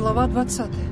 Глава 20.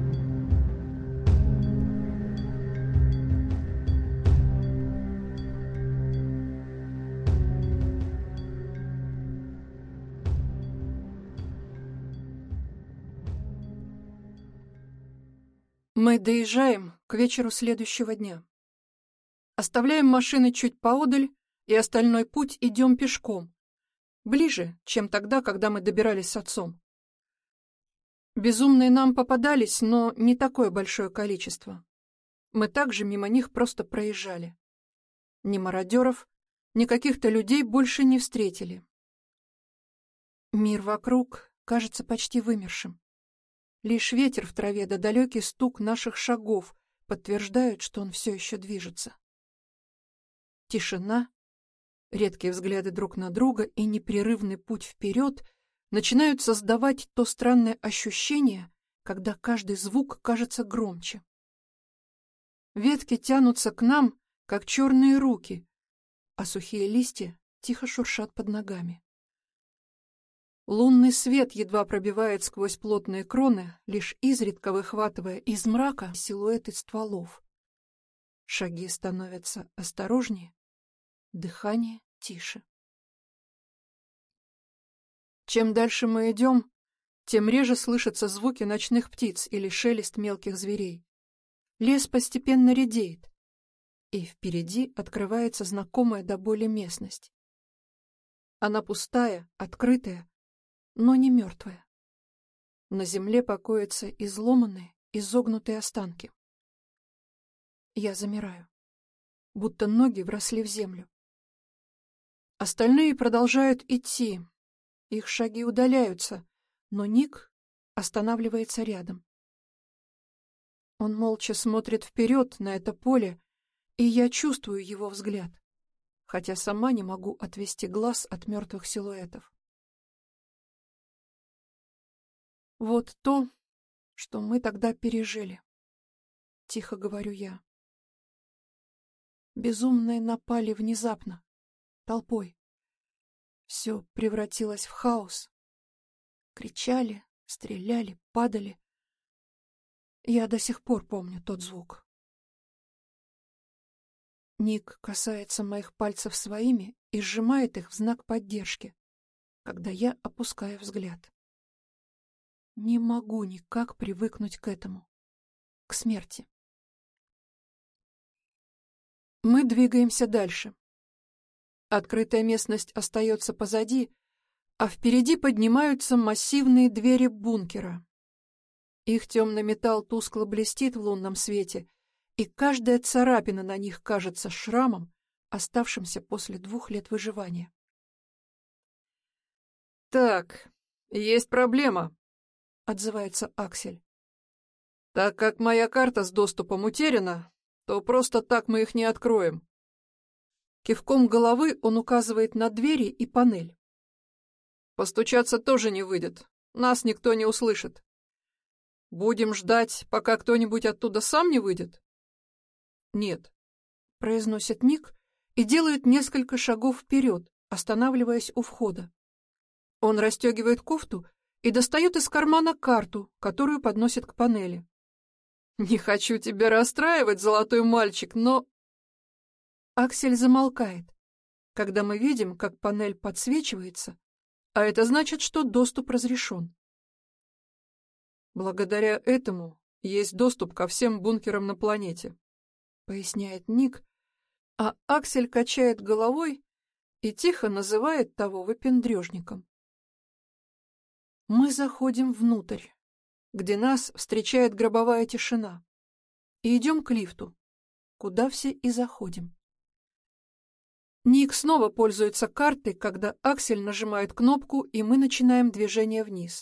Мы доезжаем к вечеру следующего дня. Оставляем машины чуть поодаль, и остальной путь идем пешком. Ближе, чем тогда, когда мы добирались с отцом. Безумные нам попадались, но не такое большое количество. Мы также мимо них просто проезжали. Ни мародеров, ни каких-то людей больше не встретили. Мир вокруг кажется почти вымершим. Лишь ветер в траве да далекий стук наших шагов подтверждают, что он все еще движется. Тишина, редкие взгляды друг на друга и непрерывный путь вперед начинают создавать то странное ощущение, когда каждый звук кажется громче. Ветки тянутся к нам, как черные руки, а сухие листья тихо шуршат под ногами. Лунный свет едва пробивает сквозь плотные кроны, лишь изредка выхватывая из мрака силуэты стволов. Шаги становятся осторожнее, дыхание тише. Чем дальше мы идем, тем реже слышатся звуки ночных птиц или шелест мелких зверей. Лес постепенно редеет, и впереди открывается знакомая до боли местность. Она пустая, открытая, но не мертвая. На земле покоятся изломанные, изогнутые останки. Я замираю, будто ноги вросли в землю. Остальные продолжают идти. Их шаги удаляются, но Ник останавливается рядом. Он молча смотрит вперед на это поле, и я чувствую его взгляд, хотя сама не могу отвести глаз от мертвых силуэтов. Вот то, что мы тогда пережили, тихо говорю я. Безумные напали внезапно, толпой. Все превратилось в хаос. Кричали, стреляли, падали. Я до сих пор помню тот звук. Ник касается моих пальцев своими и сжимает их в знак поддержки, когда я опускаю взгляд. Не могу никак привыкнуть к этому, к смерти. Мы двигаемся дальше. Открытая местность остается позади, а впереди поднимаются массивные двери бункера. Их темный металл тускло блестит в лунном свете, и каждая царапина на них кажется шрамом, оставшимся после 2 лет выживания. «Так, есть проблема», — отзывается Аксель. «Так как моя карта с доступом утеряна, то просто так мы их не откроем». Кивком головы он указывает на двери и панель. «Постучаться тоже не выйдет, нас никто не услышит. Будем ждать, пока кто-нибудь оттуда сам не выйдет?» «Нет», — произносит Ник и делает несколько шагов вперед, останавливаясь у входа. Он расстегивает кофту и достает из кармана карту, которую подносит к панели. «Не хочу тебя расстраивать, золотой мальчик, но...» Аксель замолкает, когда мы видим, как панель подсвечивается, а это значит, что доступ разрешен. «Благодаря этому есть доступ ко всем бункерам на планете», — поясняет Ник, а Аксель качает головой и тихо называет того выпендрежником. Мы заходим внутрь, где нас встречает гробовая тишина, и идем к лифту, куда все и заходим. Ник снова пользуется картой, когда Аксель нажимает кнопку, и мы начинаем движение вниз.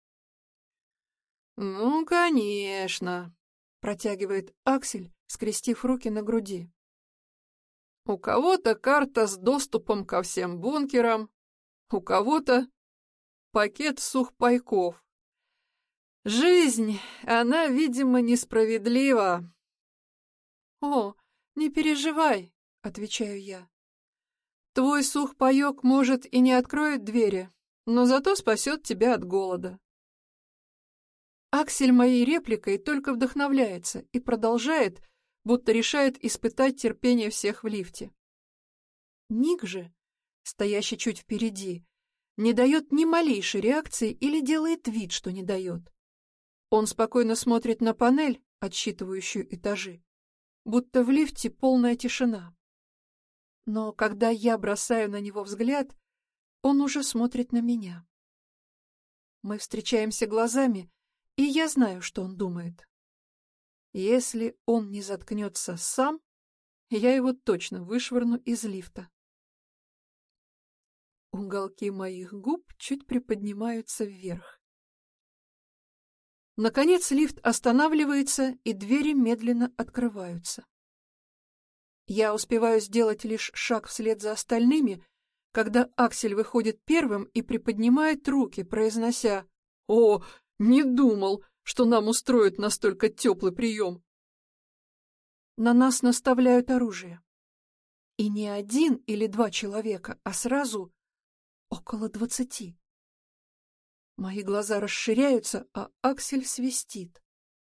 «Ну, конечно», — протягивает Аксель, скрестив руки на груди. «У кого-то карта с доступом ко всем бункерам, у кого-то пакет сухпайков. Жизнь, она, видимо, несправедлива». «О, не переживай», — отвечаю я. «Твой сухпайок, может, и не откроет двери, но зато спасет тебя от голода». Аксель моей репликой только вдохновляется и продолжает, будто решает испытать терпение всех в лифте. Ник же, стоящий чуть впереди, не дает ни малейшей реакции или делает вид, что не дает. Он спокойно смотрит на панель, отсчитывающую этажи, будто в лифте полная тишина. Но когда я бросаю на него взгляд, он уже смотрит на меня. Мы встречаемся глазами, и я знаю, что он думает. Если он не заткнется сам, я его точно вышвырну из лифта. Уголки моих губ чуть приподнимаются вверх. Наконец лифт останавливается, и двери медленно открываются. Я успеваю сделать лишь шаг вслед за остальными, когда Аксель выходит первым и приподнимает руки, произнося: «О, не думал, что нам устроят настолько теплый прием!» На нас наставляют оружие. И не один или два человека, а сразу около 20. Мои глаза расширяются, а Аксель свистит.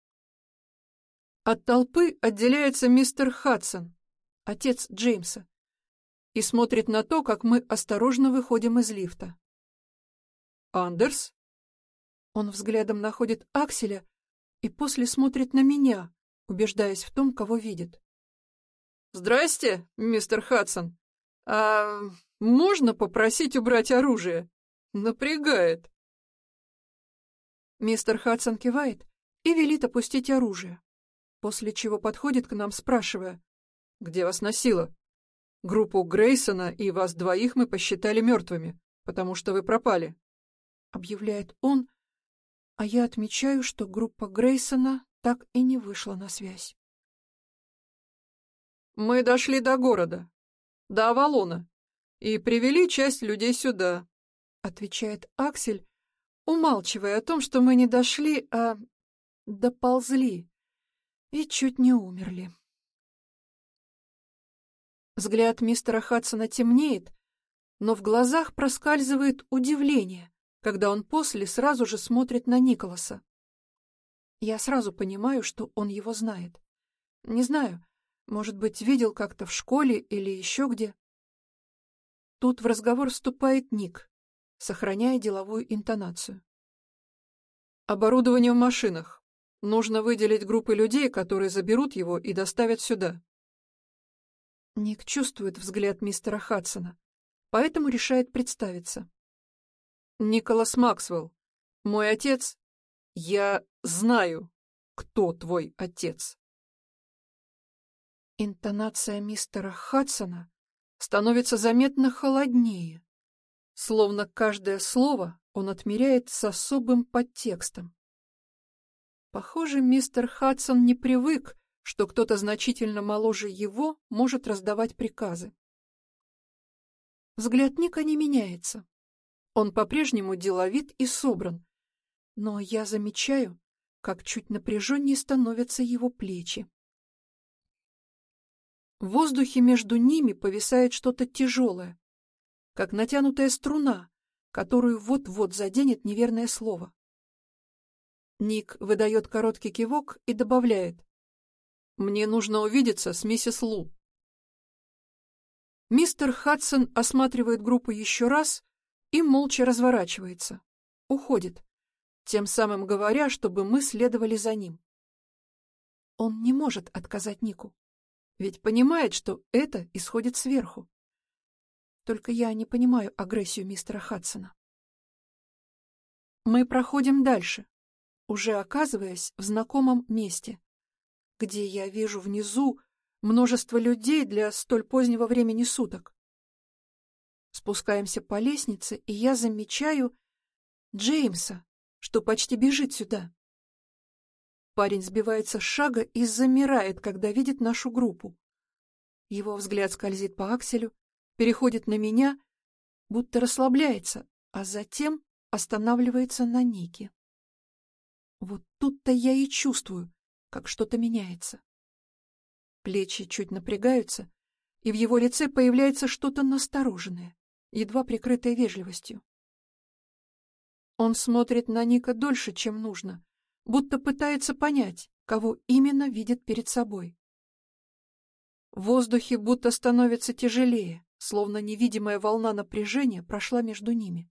От толпы отделяется мистер Хадсон, отец Джеймса, и смотрит на то, как мы осторожно выходим из лифта. «Андерс?» Он взглядом находит Акселя и после смотрит на меня, убеждаясь в том, кого видит. «Здрасте, мистер Хадсон. А можно попросить убрать оружие? Напрягает». Мистер Хадсон кивает и велит опустить оружие, после чего подходит к нам, спрашивая: «Где вас носило? Группу Грейсона и вас двоих мы посчитали мертвыми, потому что вы пропали», — объявляет он, а я отмечаю, что группа Грейсона так и не вышла на связь. «Мы дошли до города, до Авалона, и привели часть людей сюда», — отвечает Аксель, умалчивая о том, что мы не дошли, а доползли и чуть не умерли. Взгляд мистера Хадсона темнеет, но в глазах проскальзывает удивление, когда он после сразу же смотрит на Николаса. Я сразу понимаю, что он его знает. Не знаю, может быть, видел как-то в школе или еще где. Тут в разговор вступает Ник, сохраняя деловую интонацию. «Оборудование в машинах. Нужно выделить группы людей, которые заберут его и доставят сюда». Ник чувствует взгляд мистера Хадсона, поэтому решает представиться. «Николас Максвелл, мой отец. Я знаю, кто твой отец». Интонация мистера Хадсона становится заметно холоднее, словно каждое слово он отмеряет с особым подтекстом. Похоже, мистер Хадсон не привык, что кто-то значительно моложе его может раздавать приказы. Взгляд Ника не меняется. Он по-прежнему деловит и собран, но я замечаю, как чуть напряженнее становятся его плечи. В воздухе между ними повисает что-то тяжелое, как натянутая струна, которую вот-вот заденет неверное слово. Ник выдает короткий кивок и добавляет: «Мне нужно увидеться с миссис Лу». Мистер Хадсон осматривает группу еще раз и молча разворачивается, уходит, тем самым говоря, чтобы мы следовали за ним. Он не может отказать Нику, ведь понимает, что это исходит сверху. Только я не понимаю агрессию мистера Хадсона. Мы проходим дальше, уже оказываясь в знакомом месте, где я вижу внизу множество людей для столь позднего времени суток. Спускаемся по лестнице, и я замечаю Джеймса, что почти бежит сюда. Парень сбивается с шага и замирает, когда видит нашу группу. Его взгляд скользит по Акселю, переходит на меня, будто расслабляется, а затем останавливается на Нике. Вот тут-то я и чувствую, как что-то меняется. Плечи чуть напрягаются, и в его лице появляется что-то настороженное, едва прикрытое вежливостью. Он смотрит на Ника дольше, чем нужно, будто пытается понять, кого именно видит перед собой. В воздухе будто становится тяжелее, словно невидимая волна напряжения прошла между ними.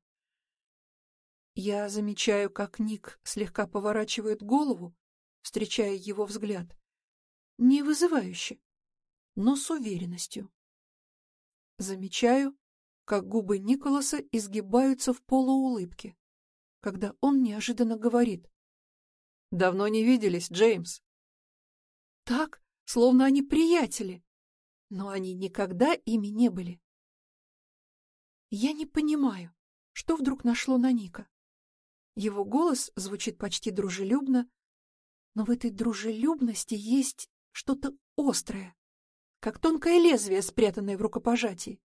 Я замечаю, как Ник слегка поворачивает голову, встречая его взгляд. Не вызывающе, но с уверенностью. Замечаю, как губы Николаса изгибаются в полуулыбке, когда он неожиданно говорит: «Давно не виделись, Джеймс». Так, словно они приятели, но они никогда ими не были. Я не понимаю, что вдруг нашло на Ника. Его голос звучит почти дружелюбно, но в этой дружелюбности есть что-то острое, как тонкое лезвие, спрятанное в рукопожатии.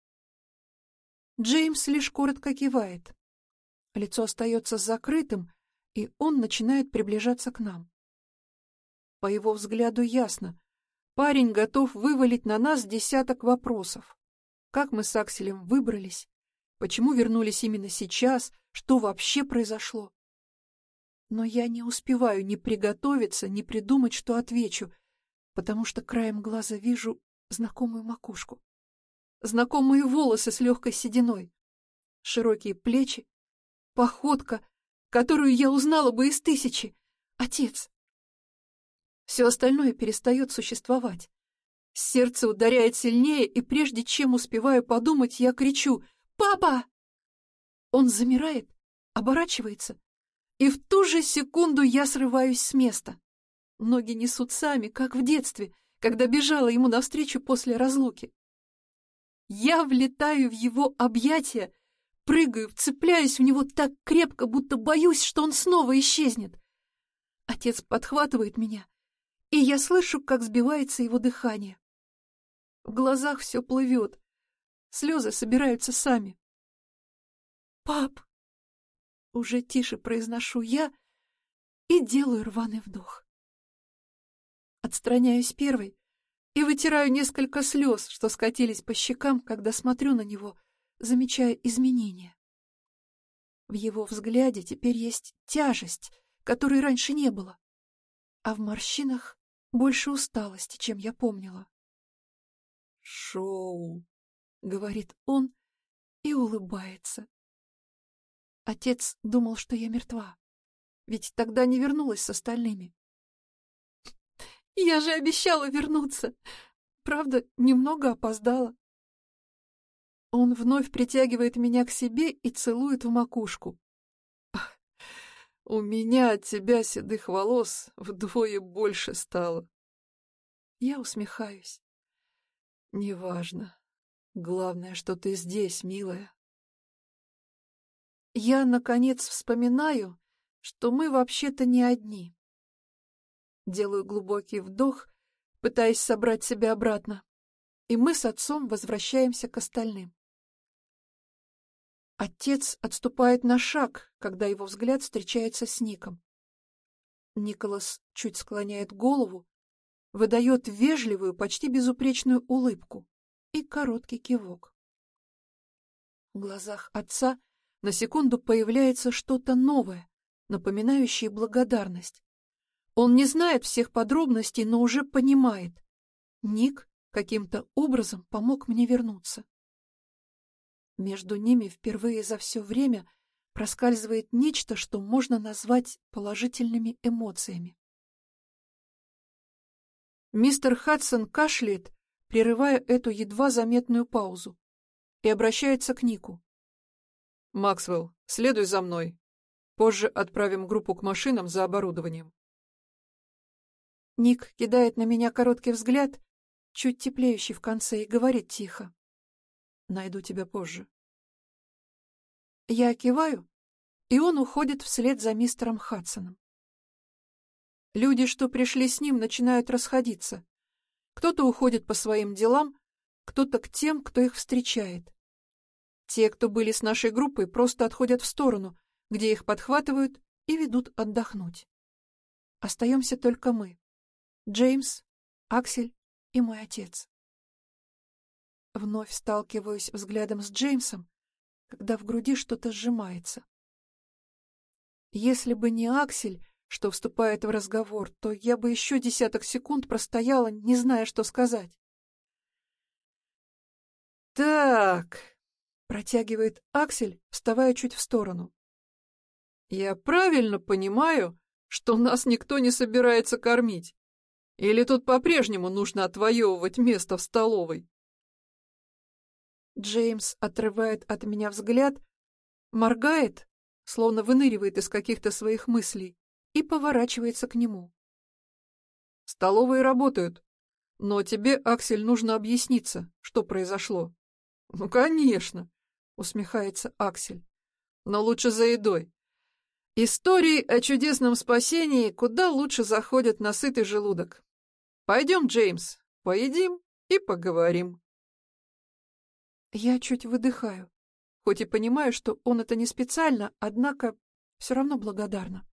Джеймс лишь коротко кивает. Лицо остается закрытым, и он начинает приближаться к нам. По его взгляду ясно, парень готов вывалить на нас десяток вопросов. Как мы с Акселем выбрались? Почему вернулись именно сейчас? Что вообще произошло? Но я не успеваю ни приготовиться, ни придумать, что отвечу, потому что краем глаза вижу знакомую макушку. Знакомые волосы с легкой сединой, широкие плечи, походка, которую я узнала бы из тысячи. Отец. Все остальное перестает существовать. Сердце ударяет сильнее, и прежде чем успеваю подумать, я кричу: «Папа!» Он замирает, оборачивается, и в ту же секунду я срываюсь с места. Ноги несут сами, как в детстве, когда бежала ему навстречу после разлуки. Я влетаю в его объятия, прыгаю, вцепляюсь в него так крепко, будто боюсь, что он снова исчезнет. Отец подхватывает меня, и я слышу, как сбивается его дыхание. В глазах все плывет, слезы собираются сами. «Пап!» — уже тише произношу я и делаю рваный вдох. Отстраняюсь первой и вытираю несколько слез, что скатились по щекам, когда смотрю на него, замечая изменения. В его взгляде теперь есть тяжесть, которой раньше не было, а в морщинах больше усталости, чем я помнила. «Шоу», — говорит он и улыбается. Отец думал, что я мертва, ведь тогда не вернулась с остальными. Я же обещала вернуться. Правда, немного опоздала. Он вновь притягивает меня к себе и целует в макушку. У меня от тебя седых волос вдвое больше стало. Я усмехаюсь. Неважно. Главное, что ты здесь, милая. Я, наконец, вспоминаю, что мы вообще-то не одни. Делаю глубокий вдох, пытаясь собрать себя обратно, и мы с отцом возвращаемся к остальным. Отец отступает на шаг, когда его взгляд встречается с Ником. Николас чуть склоняет голову, выдает вежливую, почти безупречную улыбку и короткий кивок. В глазах отца на секунду появляется что-то новое, напоминающее благодарность. Он не знает всех подробностей, но уже понимает. Ник каким-то образом помог мне вернуться. Между ними впервые за все время проскальзывает нечто, что можно назвать положительными эмоциями. Мистер Хадсон кашляет, прерывая эту едва заметную паузу, и обращается к Нику. «Максвелл, следуй за мной. Позже отправим группу к машинам за оборудованием». Ник кидает на меня короткий взгляд, чуть теплеющий в конце, и говорит тихо: «Найду тебя позже». Я киваю, и он уходит вслед за мистером Хадсоном. Люди, что пришли с ним, начинают расходиться. Кто-то уходит по своим делам, кто-то к тем, кто их встречает. Те, кто были с нашей группой, просто отходят в сторону, где их подхватывают и ведут отдохнуть. Остаемся только мы. Джеймс, Аксель и мой отец. Вновь сталкиваюсь взглядом с Джеймсом, когда в груди что-то сжимается. Если бы не Аксель, что вступает в разговор, то я бы еще десяток секунд простояла, не зная, что сказать. «Так», — протягивает Аксель, вставая чуть в сторону. «Я правильно понимаю, что нас никто не собирается кормить? Или тут по-прежнему нужно отвоевывать место в столовой?» Джеймс отрывает от меня взгляд, моргает, словно выныривает из каких-то своих мыслей, и поворачивается к нему. «Столовые работают, но тебе, Аксель, нужно объясниться, что произошло». «Ну, конечно», — усмехается Аксель, — «но лучше за едой. Истории о чудесном спасении куда лучше заходят на сытый желудок. Пойдем, Джеймс, поедим и поговорим». Я чуть выдыхаю, хоть и понимаю, что он это не специально, однако все равно благодарна.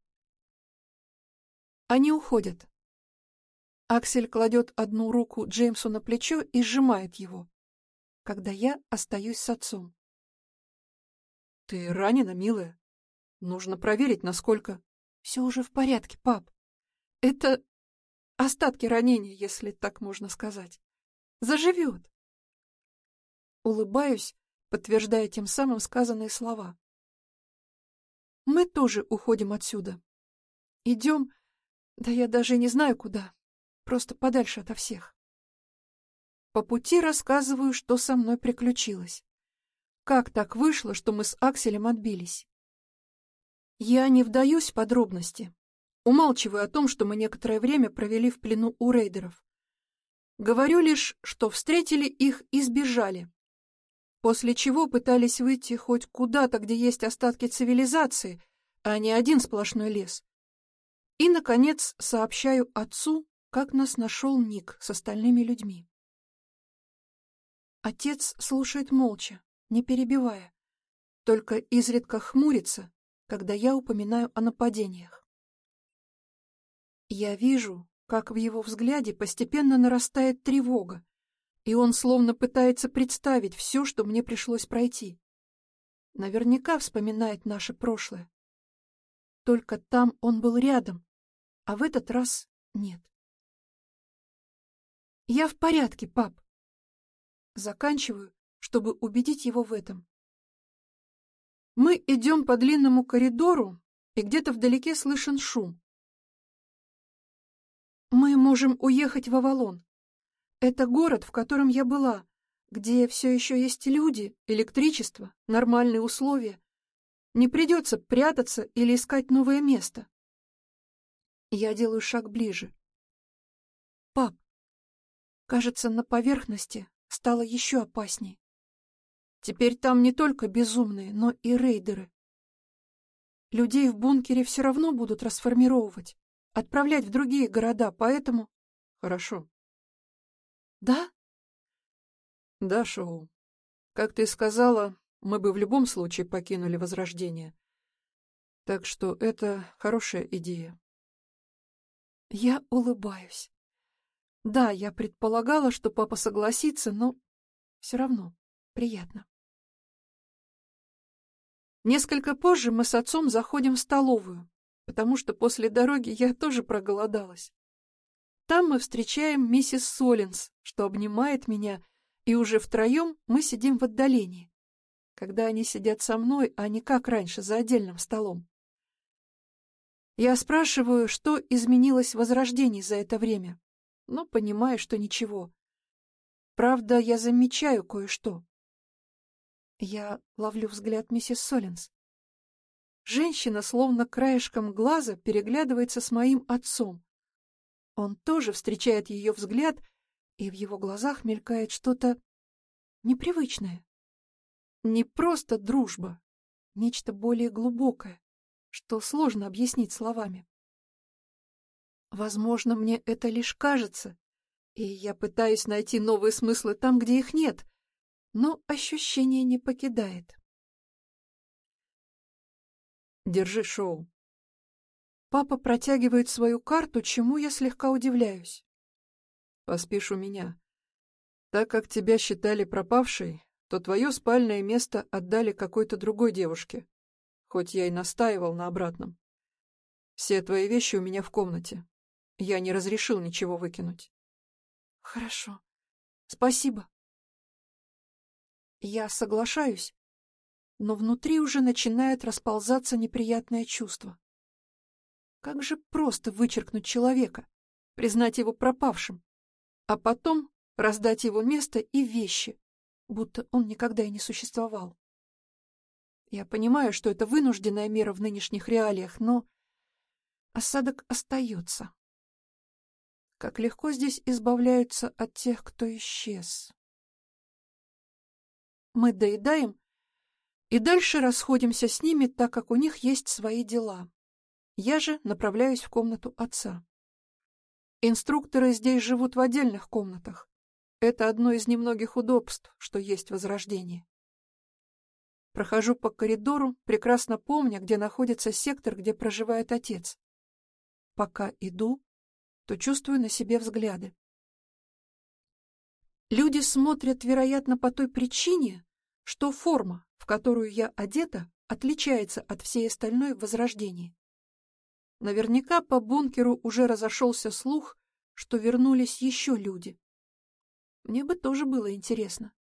Они уходят. Аксель кладет одну руку Джеймсу на плечо и сжимает его, когда я остаюсь с отцом. «Ты ранена, милая? Нужно проверить, насколько...» «Все уже в порядке, пап. Это остатки ранения, если так можно сказать. Заживет». Улыбаюсь, подтверждая тем самым сказанные слова. Мы тоже уходим отсюда. Идем, да я даже не знаю куда, просто подальше ото всех. По пути рассказываю, что со мной приключилось. Как так вышло, что мы с Акселем отбились? Я не вдаюсь в подробности, умалчиваю о том, что мы некоторое время провели в плену у рейдеров. Говорю лишь, что встретили их и сбежали, после чего пытались выйти хоть куда-то, где есть остатки цивилизации, а не один сплошной лес. И, наконец, сообщаю отцу, как нас нашел Ник с остальными людьми. Отец слушает молча, не перебивая, только изредка хмурится, когда я упоминаю о нападениях. Я вижу, как в его взгляде постепенно нарастает тревога, и он словно пытается представить все, что мне пришлось пройти. Наверняка вспоминает наше прошлое. Только там он был рядом, а в этот раз нет. «Я в порядке, пап». Заканчиваю, чтобы убедить его в этом. Мы идем по длинному коридору, и где-то вдалеке слышен шум. Мы можем уехать в Авалон. Это город, в котором я была, где все еще есть люди, электричество, нормальные условия. Не придется прятаться или искать новое место. Я делаю шаг ближе. Пап, кажется, на поверхности стало еще опаснее. Теперь там не только безумные, но и рейдеры. Людей в бункере все равно будут расформировывать, отправлять в другие города, поэтому... Хорошо. Да? Да, Шоу. Как ты сказала, мы бы в любом случае покинули Возрождение. Так что это хорошая идея. Я улыбаюсь. Да, я предполагала, что папа согласится, но все равно приятно. Несколько позже мы с отцом заходим в столовую, потому что после дороги я тоже проголодалась. Там мы встречаем миссис Соллинс, что обнимает меня, и уже втроем мы сидим в отдалении, когда они сидят со мной, а не как раньше, за отдельным столом. Я спрашиваю, что изменилось в Возрождении за это время, но понимаю, что ничего. Правда, я замечаю кое-что. Я ловлю взгляд миссис Соллинс. Женщина, словно краешком глаза, переглядывается с моим отцом. Он тоже встречает ее взгляд, и в его глазах мелькает что-то непривычное. Не просто дружба, нечто более глубокое, что сложно объяснить словами. Возможно, мне это лишь кажется, и я пытаюсь найти новые смыслы там, где их нет, но ощущение не покидает. Держи, Шоу. Папа протягивает свою карту, чему я слегка удивляюсь. Поспишь у меня. Так как тебя считали пропавшей, то твое спальное место отдали какой-то другой девушке, хоть я и настаивал на обратном. Все твои вещи у меня в комнате. Я не разрешил ничего выкинуть. Хорошо. Спасибо. Я соглашаюсь, но внутри уже начинает расползаться неприятное чувство. Как же просто вычеркнуть человека, признать его пропавшим, а потом раздать его место и вещи, будто он никогда и не существовал. Я понимаю, что это вынужденная мера в нынешних реалиях, но осадок остается. Как легко здесь избавляются от тех, кто исчез. Мы доедаем и дальше расходимся с ними, так как у них есть свои дела. Я же направляюсь в комнату отца. Инструкторы здесь живут в отдельных комнатах. Это одно из немногих удобств, что есть в Возрождении. Прохожу по коридору, прекрасно помня, где находится сектор, где проживает отец. Пока иду, то чувствую на себе взгляды. Люди смотрят, вероятно, по той причине, что форма, в которую я одета, отличается от всей остальной в Возрождении. Наверняка по бункеру уже разошелся слух, что вернулись еще люди. Мне бы тоже было интересно.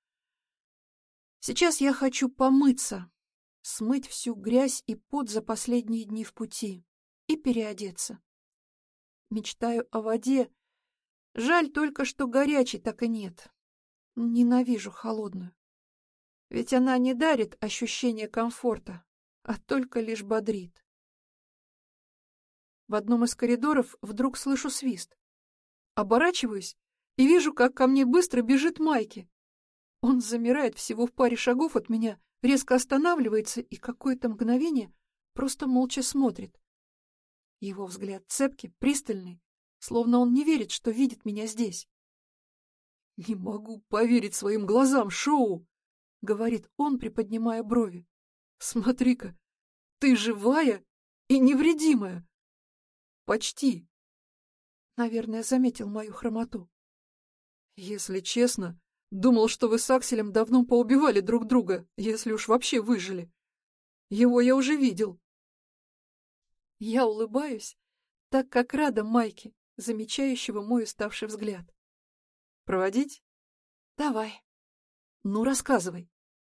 Сейчас я хочу помыться, смыть всю грязь и пот за последние дни в пути и переодеться. Мечтаю о воде. Жаль только, что горячей так и нет. Ненавижу холодную. Ведь она не дарит ощущения комфорта, а только лишь бодрит. В одном из коридоров вдруг слышу свист. Оборачиваюсь и вижу, как ко мне быстро бежит Майки. Он замирает всего в паре шагов от меня, резко останавливается и какое-то мгновение просто молча смотрит. Его взгляд цепкий, пристальный, словно он не верит, что видит меня здесь. «Не могу поверить своим глазам, Шоу!» — говорит он, приподнимая брови. «Смотри-ка, ты живая и невредимая!» «Почти!» Наверное, заметил мою хромоту. «Если честно, думал, что вы с Акселем давно поубивали друг друга, если уж вообще выжили. Его я уже видел». Я улыбаюсь, так как рада Майке, замечающего мой уставший взгляд. «Проводить?» «Давай». «Ну, рассказывай».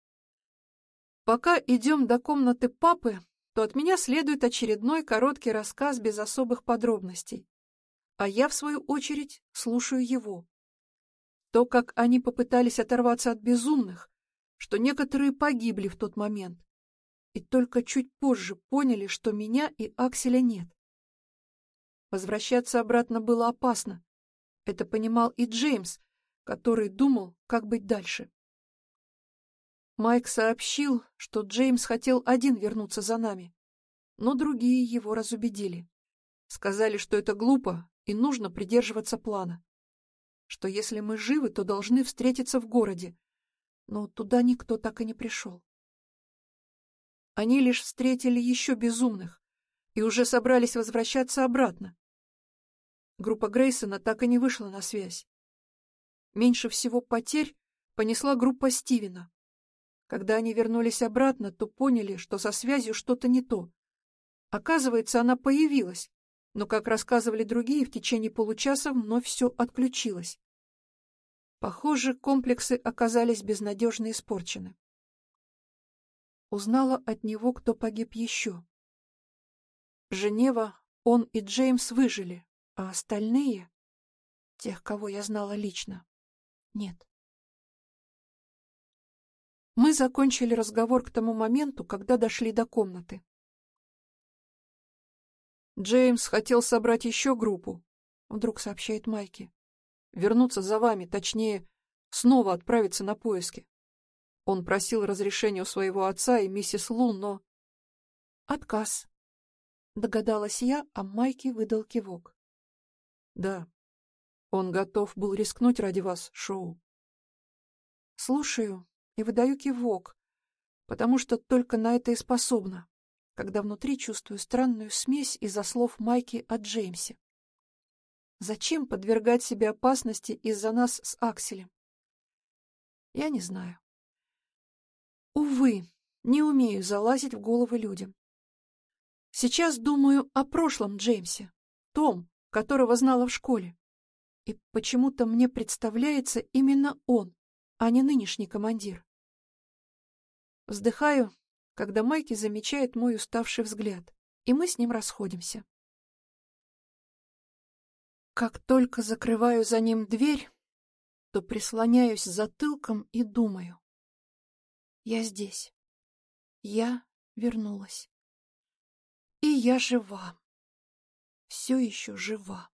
Пока идем до комнаты папы, то от меня следует очередной короткий рассказ без особых подробностей. А я, в свою очередь, слушаю его. То, как они попытались оторваться от безумных, что некоторые погибли в тот момент, и только чуть позже поняли, что меня и Акселя нет. Возвращаться обратно было опасно. Это понимал и Джеймс, который думал, как быть дальше. Майк сообщил, что Джеймс хотел один вернуться за нами, но другие его разубедили. Сказали, что это глупо и нужно придерживаться плана. Что если мы живы, то должны встретиться в городе, но туда никто так и не пришел. Они лишь встретили еще безумных и уже собрались возвращаться обратно. Группа Грейсона так и не вышла на связь. Меньше всего потерь понесла группа Стивена. Когда они вернулись обратно, то поняли, что со связью что-то не то. Оказывается, она появилась, но, как рассказывали другие, в течение получаса вновь все отключилось. Похоже, комплексы оказались безнадежно испорчены. Узнала от него, кто погиб еще. Женева, он и Джеймс выжили, а остальные, тех, кого я знала лично, нет. Мы закончили разговор к тому моменту, когда дошли до комнаты. «Джеймс хотел собрать еще группу», — вдруг сообщает Майки. «Вернуться за вами, точнее, снова отправиться на поиски. Он просил разрешения у своего отца и миссис Лу, но...» «Отказ», — догадалась я, а Майки выдал кивок. «Да, он готов был рискнуть ради вас, Шоу». Слушаю и выдаю кивок, потому что только на это и способна, когда внутри чувствую странную смесь из-за слов Майки о Джеймсе. Зачем подвергать себе опасности из-за нас с Акселем? Я не знаю. Увы, не умею залазить в головы людям. Сейчас думаю о прошлом Джеймсе, том, которого знала в школе. И почему-то мне представляется именно он, а не нынешний командир. Вздыхаю, когда Майки замечает мой уставший взгляд, и мы с ним расходимся. Как только закрываю за ним дверь, то прислоняюсь затылком и думаю. Я здесь. Я вернулась. И я жива. Все еще жива.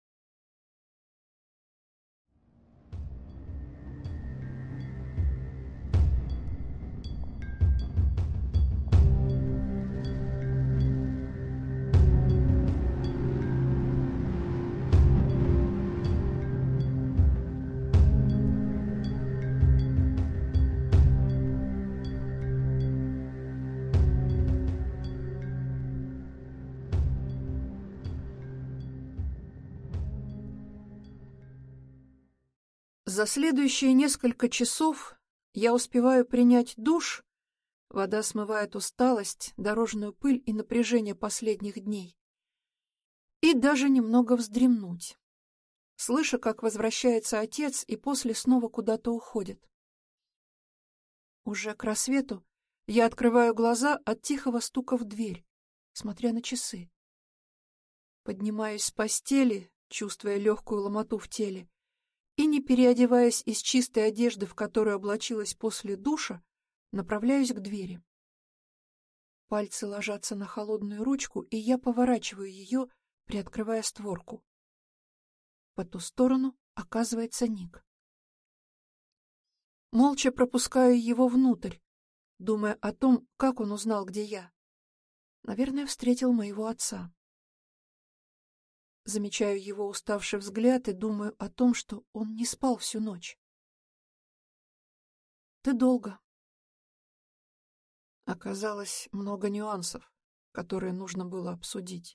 За следующие несколько часов я успеваю принять душ, вода смывает усталость, дорожную пыль и напряжение последних дней, и даже немного вздремнуть, слыша, как возвращается отец и после снова куда-то уходит. Уже к рассвету я открываю глаза от тихого стука в дверь, смотря на часы. Поднимаюсь с постели, чувствуя легкую ломоту в теле, и, не переодеваясь из чистой одежды, в которую облачилась после душа, направляюсь к двери. Пальцы ложатся на холодную ручку, и я поворачиваю ее, приоткрывая створку. По ту сторону оказывается Ник. Молча пропускаю его внутрь, думая о том, как он узнал, где я. Наверное, встретил моего отца. Замечаю его уставший взгляд и думаю о том, что он не спал всю ночь. Ты долго. Оказалось, много нюансов, которые нужно было обсудить.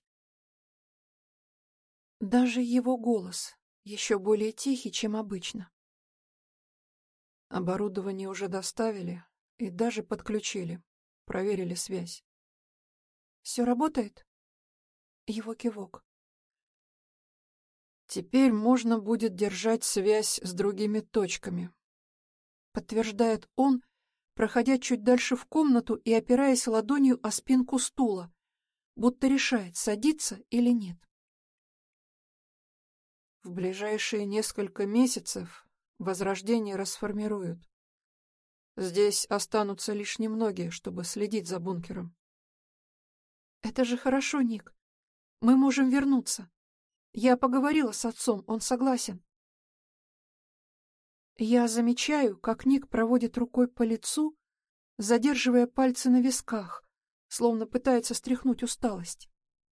Даже его голос еще более тихий, чем обычно. Оборудование уже доставили и даже подключили, проверили связь. Все работает? Его кивок. Теперь можно будет держать связь с другими точками, подтверждает он, проходя чуть дальше в комнату и опираясь ладонью о спинку стула, будто решает, садиться или нет. В ближайшие несколько месяцев Возрождение расформируют. Здесь останутся лишь немногие, чтобы следить за бункером. Это же хорошо, Ник. Мы можем вернуться. Я поговорила с отцом, он согласен. Я замечаю, как Ник проводит рукой по лицу, задерживая пальцы на висках, словно пытается стряхнуть усталость.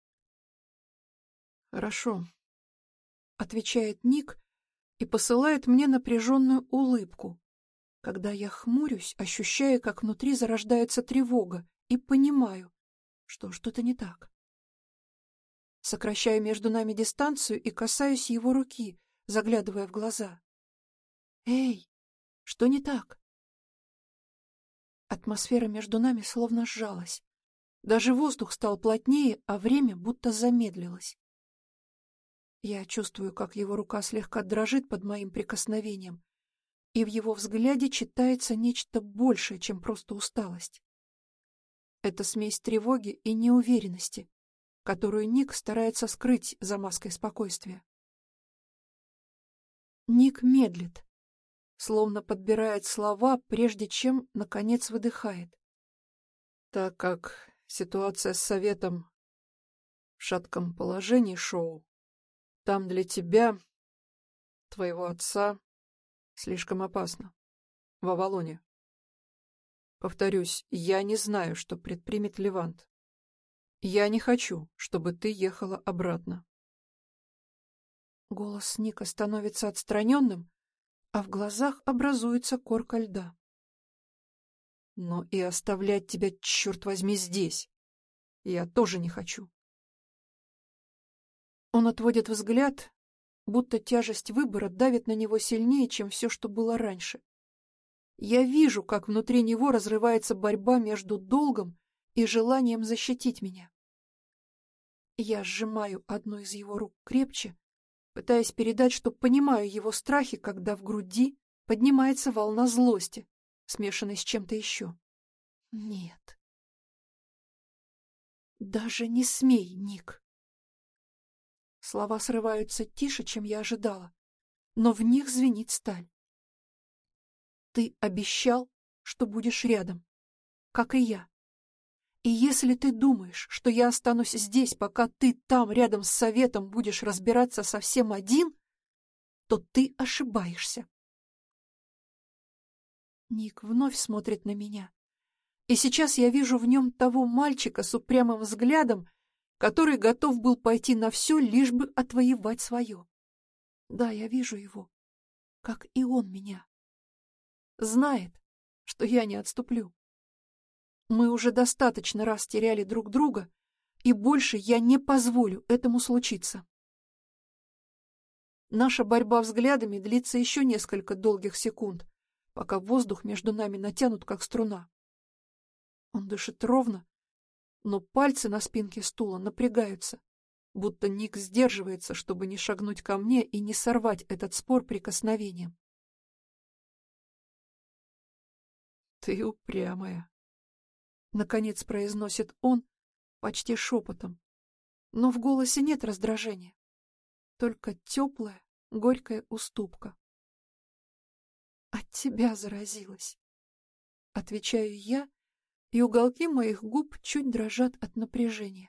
«Хорошо», — отвечает Ник и посылает мне напряженную улыбку, когда я хмурюсь, ощущая, как внутри зарождается тревога, и понимаю, что что-то не так. Сокращаю между нами дистанцию и касаюсь его руки, заглядывая в глаза. «Эй, что не так?» Атмосфера между нами словно сжалась. Даже воздух стал плотнее, а время будто замедлилось. Я чувствую, как его рука слегка дрожит под моим прикосновением, и в его взгляде читается нечто большее, чем просто усталость. Это смесь тревоги и неуверенности, которую Ник старается скрыть за маской спокойствия. Ник медлит, словно подбирает слова, прежде чем, наконец, выдыхает. Так как ситуация с советом в шатком положении, Шоу, там для тебя, твоего отца, слишком опасно. В Авалоне. Повторюсь, я не знаю, что предпримет Левант. Я не хочу, чтобы ты ехала обратно. Голос Ника становится отстраненным, а в глазах образуется корка льда. Но и оставлять тебя, черт возьми, здесь я тоже не хочу. Он отводит взгляд, будто тяжесть выбора давит на него сильнее, чем все, что было раньше. Я вижу, как внутри него разрывается борьба между долгом и желанием защитить меня. Я сжимаю одну из его рук крепче, пытаясь передать, что понимаю его страхи, когда в груди поднимается волна злости, смешанной с чем-то еще. Нет. Даже не смей, Ник. Слова срываются тише, чем я ожидала, но в них звенит сталь. Ты обещал, что будешь рядом, как и я. И если ты думаешь, что я останусь здесь, пока ты там рядом с советом будешь разбираться совсем один, то ты ошибаешься. Ник вновь смотрит на меня, и сейчас я вижу в нем того мальчика с упрямым взглядом, который готов был пойти на все, лишь бы отвоевать свое. Да, я вижу его, как и он меня. Знает, что я не отступлю. Мы уже достаточно раз теряли друг друга, и больше я не позволю этому случиться. Наша борьба взглядами длится еще несколько долгих секунд, пока воздух между нами натянут, как струна. Он дышит ровно, но пальцы на спинке стула напрягаются, будто Ник сдерживается, чтобы не шагнуть ко мне и не сорвать этот спор прикосновением. «Ты упрямая», — наконец произносит он почти шепотом, но в голосе нет раздражения, только теплая, горькая уступка. «От тебя заразилась», — отвечаю я, и уголки моих губ чуть дрожат от напряжения.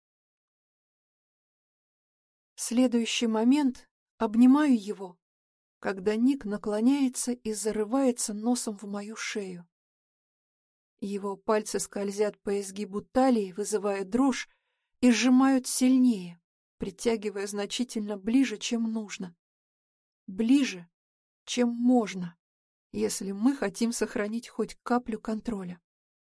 В следующий момент обнимаю его, когда Ник наклоняется и зарывается носом в мою шею. Его пальцы скользят по изгибу талии, вызывая дрожь, и сжимают сильнее, притягивая значительно ближе, чем нужно. Ближе, чем можно, если мы хотим сохранить хоть каплю контроля.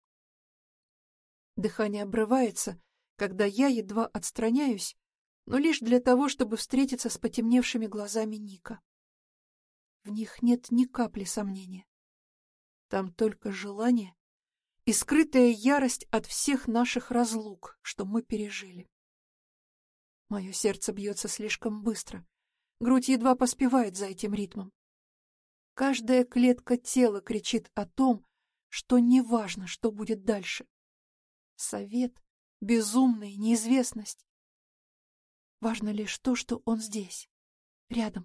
Дыхание обрывается, когда я едва отстраняюсь, но лишь для того, чтобы встретиться с потемневшими глазами Ника. В них нет ни капли сомнения. Там только желание и скрытая ярость от всех наших разлук, что мы пережили. Мое сердце бьется слишком быстро, грудь едва поспевает за этим ритмом. Каждая клетка тела кричит о том, что неважно, что будет дальше. Совет, безумная неизвестность. Важно лишь то, что он здесь, рядом.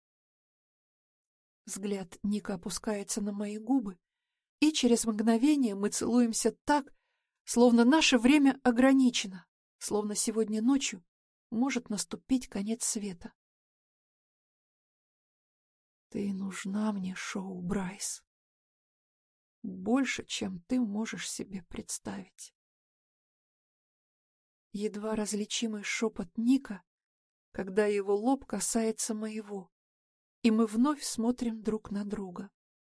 Взгляд Ника опускается на мои губы, и через мгновение мы целуемся так, словно наше время ограничено, словно сегодня ночью может наступить конец света. Ты нужна мне, Шоу Брайс. Больше, чем ты можешь себе представить. Едва различимый шепот Ника, когда его лоб касается моего, и мы вновь смотрим друг на друга.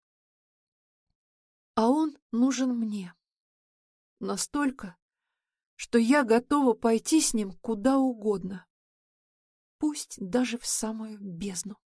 А он нужен мне. Настолько, что я готова пойти с ним куда угодно, пусть даже в самую бездну.